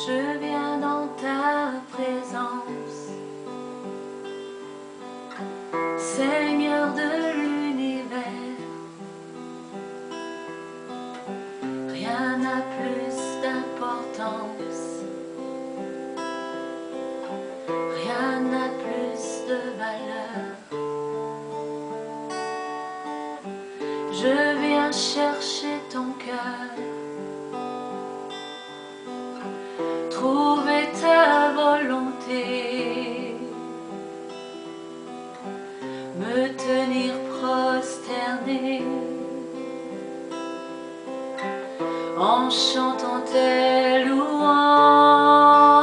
Je viens dans ta présence, Seigneur de l'univers. Rien n'a plus d'importance, rien n'a plus de valeur. Je viens chercher ton cœur, trouver ta volonté, me tenir prosterné en chantant tes louanges.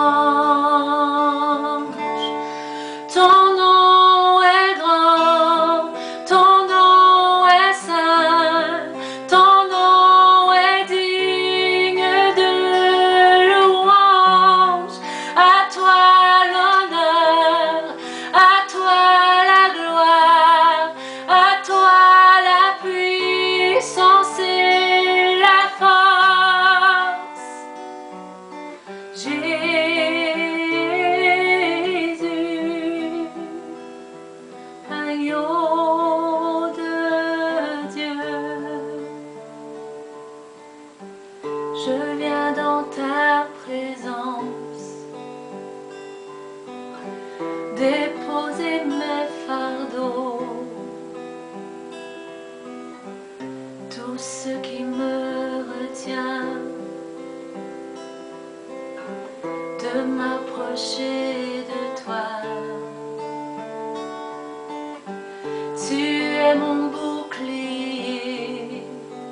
Ton nom est grand, ton nom est saint, ton nom est digne de louange. À toi l'honneur, à toi la gloire, à toi la puissance et la force. Jésus, agneau de Dieu, je viens dans ta présence, déposer mes fardeaux, tout ce qui me retient de m'approcher de toi. Tu es mon bouclier,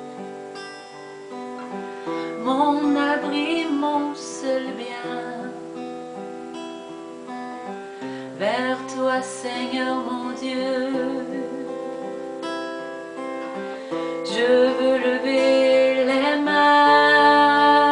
mon abri, mon seul bien. Vers toi, Seigneur mon Dieu, je veux lever les mains.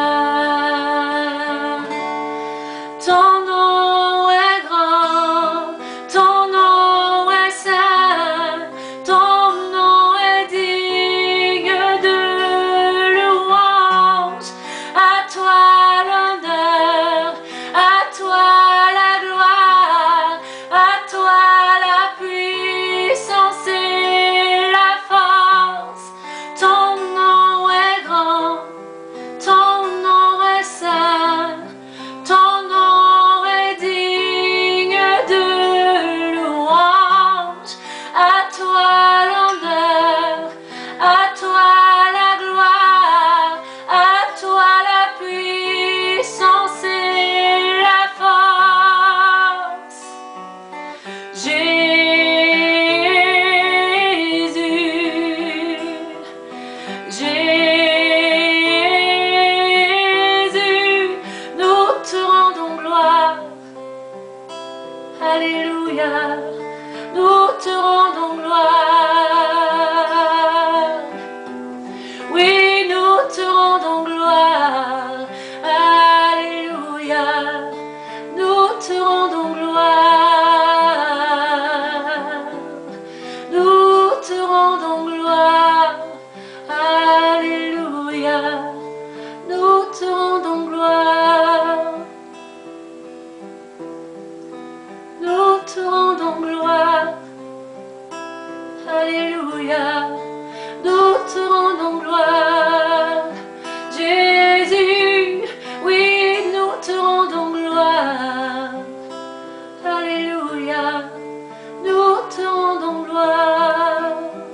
Ton nom est grand, ton nom est saint, ton nom est digne de louange. À toi l'honneur, à toi la gloire, à toi la puissance et la force. Ton nom est grand, ton nom est saint, ton nom est digne de louange. À toi l'honneur, à toi la gloire, à toi la puissance et la force. Jésus, nous te rendons gloire. Alléluia, nous te rendons gloire. Oui, nous te rendons gloire. Alléluia, nous te rendons gloire. Nous te rendons gloire. Alléluia, nous te rendons gloire. Nous te rendons gloire. Alléluia, nous te rendons gloire. Jésus, oui, nous te rendons gloire. Alléluia, nous te rendons gloire.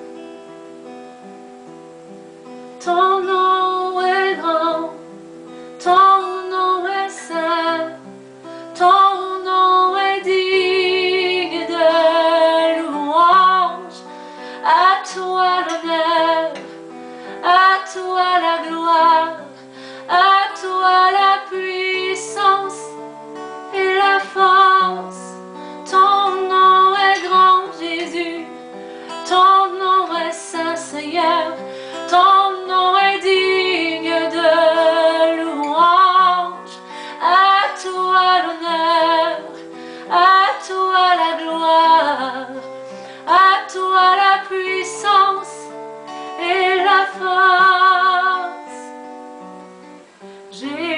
Ton nom est grand, ton nom est saint, ton nom est digne de louange. À toi l'honneur, à toi la gloire, à toi la puissance et la force. Ton nom est grand, Jésus, ton nom est saint, Seigneur, ton nom est digne de louange. À toi l'honneur, à toi la gloire, à toi la puissance et la force. Jésus.